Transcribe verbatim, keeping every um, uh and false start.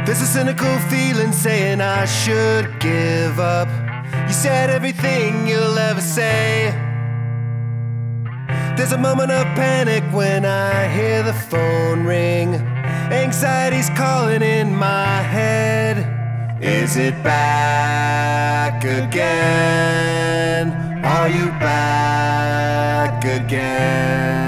There's a cynical feeling saying I should give up. You said everything you'll ever say. There's a moment of panic when I hear the phone ring. Anxiety's calling in my head. Is it back again? Are you back again?